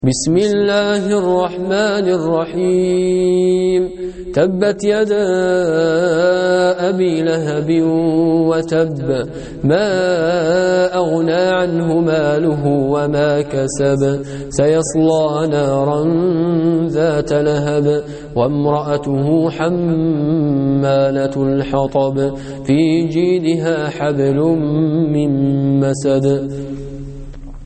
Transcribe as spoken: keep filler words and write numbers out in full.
بسم الله الرحمن الرحيم تبت يدا أبي لهب وتب ما أغنى عنه ماله وما كسب سيصلى نارا ذات لهب وامرأته حمالة الحطب في جيدها حبل من مسد